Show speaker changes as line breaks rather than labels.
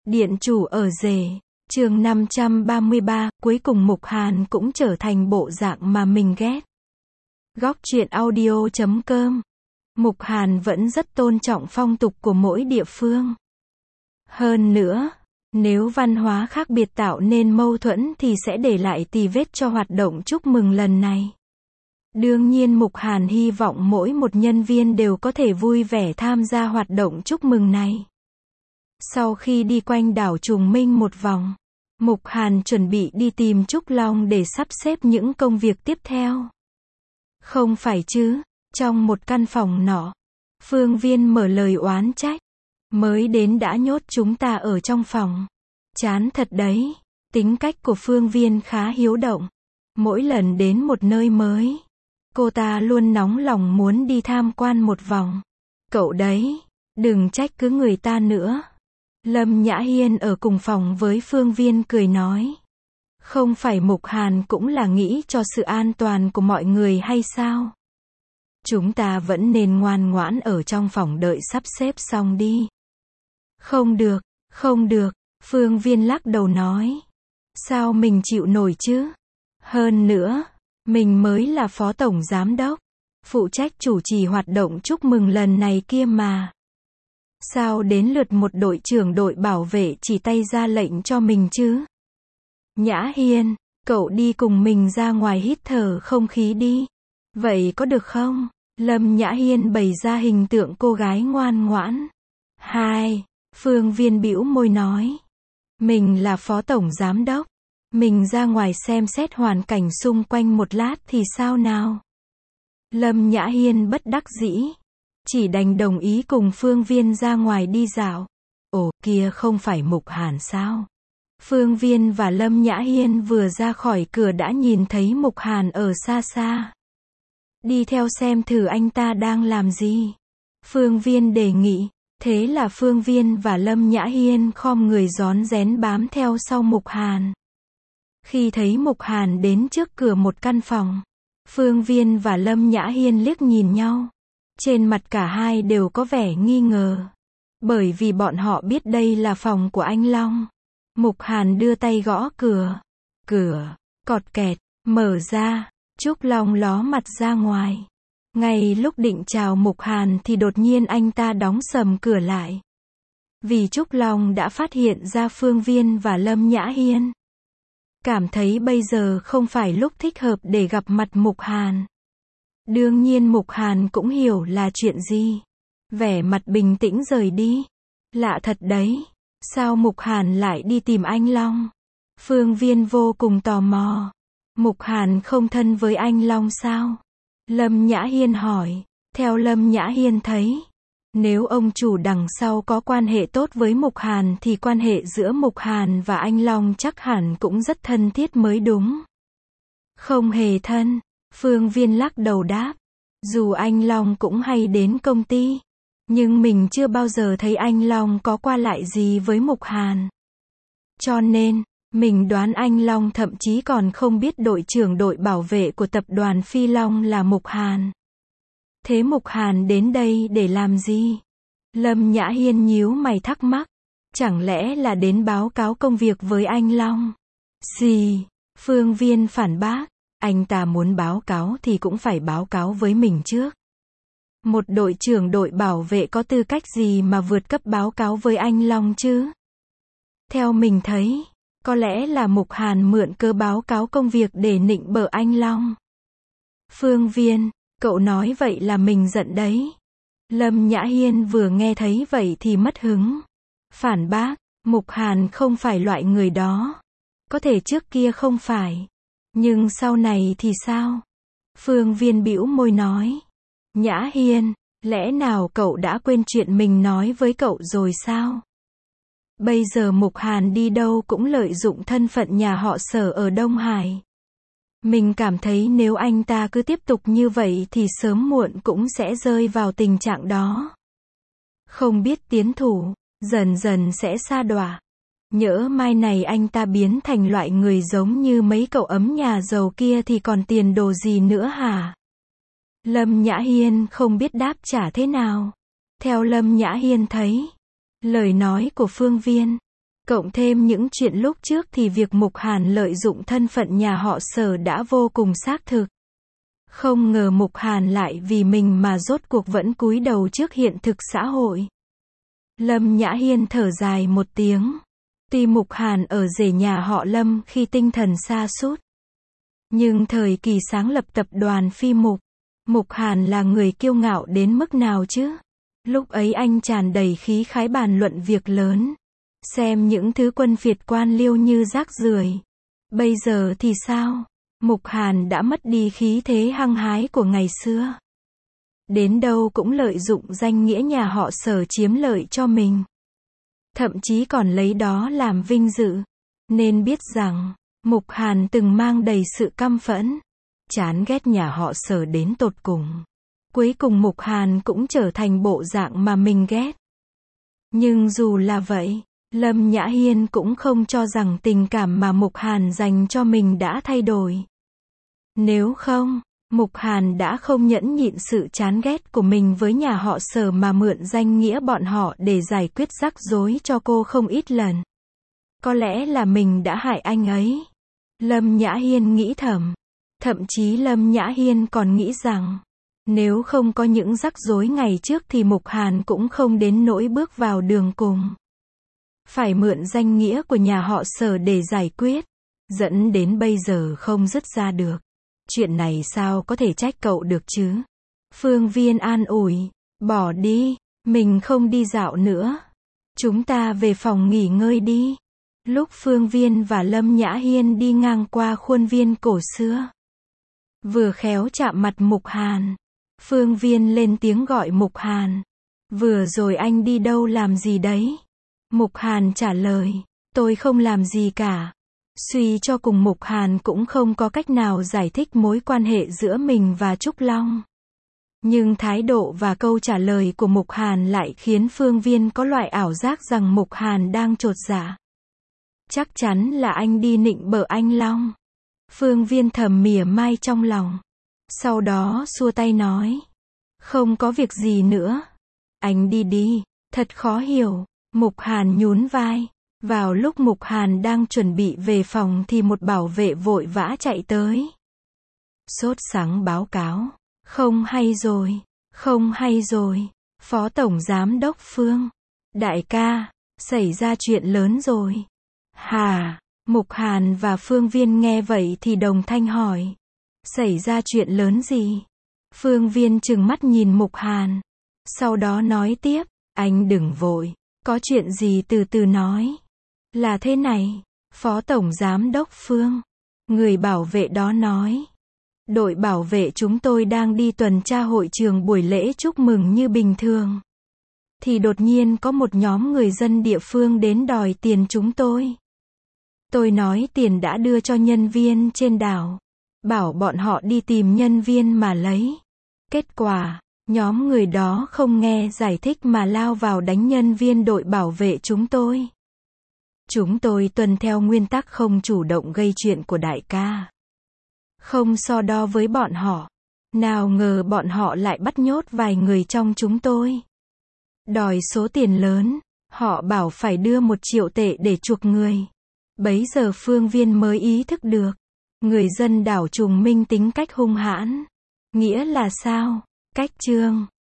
Điện chủ ở rể. Chương 533, cuối cùng Mục Hàn cũng trở thành bộ dạng mà mình ghét. Góc truyện audio.com. Mục Hàn vẫn rất tôn trọng phong tục của mỗi địa phương. Hơn nữa, nếu văn hóa khác biệt tạo nên mâu thuẫn thì sẽ để lại tì vết cho hoạt động chúc mừng lần này. Đương nhiên Mục Hàn hy vọng mỗi một nhân viên đều có thể vui vẻ tham gia hoạt động chúc mừng này. Sau khi đi quanh đảo Trùng Minh một vòng, Mục Hàn chuẩn bị đi tìm Trúc Long để sắp xếp những công việc tiếp theo. Không phải chứ, trong một căn phòng nọ, Phương Viên mở lời oán trách. Mới đến đã nhốt chúng ta ở trong phòng. Chán thật đấy. Tính cách của Phương Viên khá hiếu động. Mỗi lần đến một nơi mới, cô ta luôn nóng lòng muốn đi tham quan một vòng. Cậu đấy, đừng trách cứ người ta nữa. Lâm Nhã Hiên ở cùng phòng với Phương Viên cười nói. Không phải Mục Hàn cũng là nghĩ cho sự an toàn của mọi người hay sao? Chúng ta vẫn nên ngoan ngoãn ở trong phòng đợi sắp xếp xong đi. Không được, không được, Phương Viên lắc đầu nói. Sao mình chịu nổi chứ? Hơn nữa, mình mới là phó tổng giám đốc, phụ trách chủ trì hoạt động chúc mừng lần này kia mà. Sao đến lượt một đội trưởng đội bảo vệ chỉ tay ra lệnh cho mình chứ? Nhã Hiên, cậu đi cùng mình ra ngoài hít thở không khí đi. Vậy có được không? Lâm Nhã Hiên bày ra hình tượng cô gái ngoan ngoãn. Hai, Phương Viên bĩu môi nói. Mình là phó tổng giám đốc. Mình ra ngoài xem xét hoàn cảnh xung quanh một lát thì sao nào? Lâm Nhã Hiên bất đắc dĩ. Chỉ đành đồng ý cùng Phương Viên ra ngoài đi dạo. Ồ, kia không phải Mục Hàn sao? Phương Viên và Lâm Nhã Hiên vừa ra khỏi cửa đã nhìn thấy Mục Hàn ở xa xa. Đi theo xem thử anh ta đang làm gì. Phương Viên đề nghị. Thế là Phương Viên và Lâm Nhã Hiên khom người rón rén bám theo sau Mục Hàn. Khi thấy Mục Hàn đến trước cửa một căn phòng, Phương Viên và Lâm Nhã Hiên liếc nhìn nhau. Trên mặt cả hai đều có vẻ nghi ngờ. Bởi vì bọn họ biết đây là phòng của anh Long. Mục Hàn đưa tay gõ cửa. Cửa, cọt kẹt, mở ra. Trúc Long ló mặt ra ngoài. Ngay lúc định chào Mục Hàn thì đột nhiên anh ta đóng sầm cửa lại. Vì Trúc Long đã phát hiện ra Phương Viên và Lâm Nhã Hiên. Cảm thấy bây giờ không phải lúc thích hợp để gặp mặt Mục Hàn. Đương nhiên Mục Hàn cũng hiểu là chuyện gì. Vẻ mặt bình tĩnh rời đi. Lạ thật đấy. Sao Mục Hàn lại đi tìm anh Long? Phương Viên vô cùng tò mò. Mục Hàn không thân với anh Long sao? Lâm Nhã Hiên hỏi. Theo Lâm Nhã Hiên thấy, nếu ông chủ đằng sau có quan hệ tốt với Mục Hàn thì quan hệ giữa Mục Hàn và anh Long chắc hẳn cũng rất thân thiết mới đúng. Không hề thân. Phương Viên lắc đầu đáp. Dù anh Long cũng hay đến công ty, nhưng mình chưa bao giờ thấy anh Long có qua lại gì với Mục Hàn. Cho nên, mình đoán anh Long thậm chí còn không biết đội trưởng đội bảo vệ của tập đoàn Phi Long là Mục Hàn. Thế Mục Hàn đến đây để làm gì? Lâm Nhã Hiên nhíu mày thắc mắc. Chẳng lẽ là đến báo cáo công việc với anh Long? Gì? Phương Viên phản bác. Anh ta muốn báo cáo thì cũng phải báo cáo với mình trước. Một đội trưởng đội bảo vệ có tư cách gì mà vượt cấp báo cáo với anh Long chứ? Theo mình thấy, có lẽ là Mục Hàn mượn cơ báo cáo công việc để nịnh bợ anh Long. Phương Viên, cậu nói vậy là mình giận đấy. Lâm Nhã Hiên vừa nghe thấy vậy thì mất hứng. Phản bác, Mục Hàn không phải loại người đó. Có thể trước kia không phải. Nhưng sau này thì sao? Phương Viên bĩu môi nói. Nhã Hiên, lẽ nào cậu đã quên chuyện mình nói với cậu rồi sao? Bây giờ Mục Hàn đi đâu cũng lợi dụng thân phận nhà họ Sở ở Đông Hải. Mình cảm thấy nếu anh ta cứ tiếp tục như vậy thì sớm muộn cũng sẽ rơi vào tình trạng đó. Không biết tiến thủ, dần dần sẽ sa đọa. Nhỡ mai này anh ta biến thành loại người giống như mấy cậu ấm nhà giàu kia thì còn tiền đồ gì nữa hả? Lâm Nhã Hiên không biết đáp trả thế nào. Theo Lâm Nhã Hiên thấy, lời nói của Phương Viên, Cộng thêm những chuyện lúc trước thì việc Mục Hàn lợi dụng thân phận nhà họ Sở đã vô cùng xác thực. Không ngờ Mục Hàn lại vì mình mà rốt cuộc vẫn cúi đầu trước hiện thực xã hội. Lâm Nhã Hiên thở dài một tiếng. Tuy Mục Hàn ở rể nhà họ Lâm khi tinh thần sa sút, nhưng thời kỳ sáng lập tập đoàn Phi Mục, Mục Hàn là người kiêu ngạo đến mức nào chứ? Lúc ấy anh tràn đầy khí khái bàn luận việc lớn, xem những thứ quân phiệt quan liêu như rác rưởi. Bây giờ thì sao? Mục Hàn đã mất đi khí thế hăng hái của ngày xưa. Đến đâu cũng lợi dụng danh nghĩa nhà họ Sở chiếm lợi cho mình. Thậm chí còn lấy đó làm vinh dự. Nên biết rằng, Mục Hàn từng mang đầy sự căm phẫn, chán ghét nhà họ Sở đến tột cùng. Cuối cùng Mục Hàn cũng trở thành bộ dạng mà mình ghét. Nhưng dù là vậy, Lâm Nhã Hiên cũng không cho rằng tình cảm mà Mục Hàn dành cho mình đã thay đổi. Nếu không, Mục Hàn đã không nhẫn nhịn sự chán ghét của mình với nhà họ Sở mà mượn danh nghĩa bọn họ để giải quyết rắc rối cho cô không ít lần. Có lẽ là mình đã hại anh ấy. Lâm Nhã Hiên nghĩ thầm. Thậm chí Lâm Nhã Hiên còn nghĩ rằng, nếu không có những rắc rối ngày trước thì Mục Hàn cũng không đến nỗi bước vào đường cùng. Phải mượn danh nghĩa của nhà họ Sở để giải quyết, dẫn đến bây giờ không dứt ra được. Chuyện này sao có thể trách cậu được chứ? Phương Viên an ủi, bỏ đi, mình không đi dạo nữa. Chúng ta về phòng nghỉ ngơi đi. Lúc Phương Viên và Lâm Nhã Hiên đi ngang qua khuôn viên cổ xưa, vừa khéo chạm mặt Mục Hàn, Phương Viên lên tiếng gọi Mục Hàn. Vừa rồi anh đi đâu làm gì đấy? Mục Hàn trả lời, tôi không làm gì cả. Suy cho cùng Mục Hàn cũng không có cách nào giải thích mối quan hệ giữa mình và Trúc Long. Nhưng thái độ và câu trả lời của Mục Hàn lại khiến Phương Viên có loại ảo giác rằng Mục Hàn đang chột dạ. Chắc chắn là anh đi nịnh bợ anh Long. Phương Viên thầm mỉa mai trong lòng. Sau đó xua tay nói, không có việc gì nữa. Anh đi đi, thật khó hiểu. Mục Hàn nhún vai. Vào lúc Mục Hàn đang chuẩn bị về phòng thì một bảo vệ vội vã chạy tới. Sốt sắng báo cáo. Không hay rồi, không hay rồi. Phó Tổng Giám đốc Phương. Đại ca, xảy ra chuyện lớn rồi. Hà, Mục Hàn và Phương Viên nghe vậy thì đồng thanh hỏi. Xảy ra chuyện lớn gì? Phương Viên trừng mắt nhìn Mục Hàn. Sau đó nói tiếp, anh đừng vội. Có chuyện gì từ từ nói. Là thế này, Phó Tổng Giám đốc Phương. Người bảo vệ đó nói. Đội bảo vệ chúng tôi đang đi tuần tra hội trường buổi lễ chúc mừng như bình thường. Thì đột nhiên có một nhóm người dân địa phương đến đòi tiền chúng tôi. Tôi nói tiền đã đưa cho nhân viên trên đảo. Bảo bọn họ đi tìm nhân viên mà lấy. Kết quả, nhóm người đó không nghe giải thích mà lao vào đánh nhân viên đội bảo vệ chúng tôi. Chúng tôi tuân theo nguyên tắc không chủ động gây chuyện của đại ca. Không so đo với bọn họ. Nào ngờ bọn họ lại bắt nhốt vài người trong chúng tôi. Đòi số tiền lớn. Họ bảo phải đưa 1 triệu tệ để chuộc người. Bấy giờ Phương Viên mới ý thức được. Người dân đảo Trùng Minh tính cách hung hãn. Nghĩa là sao? Cách trương.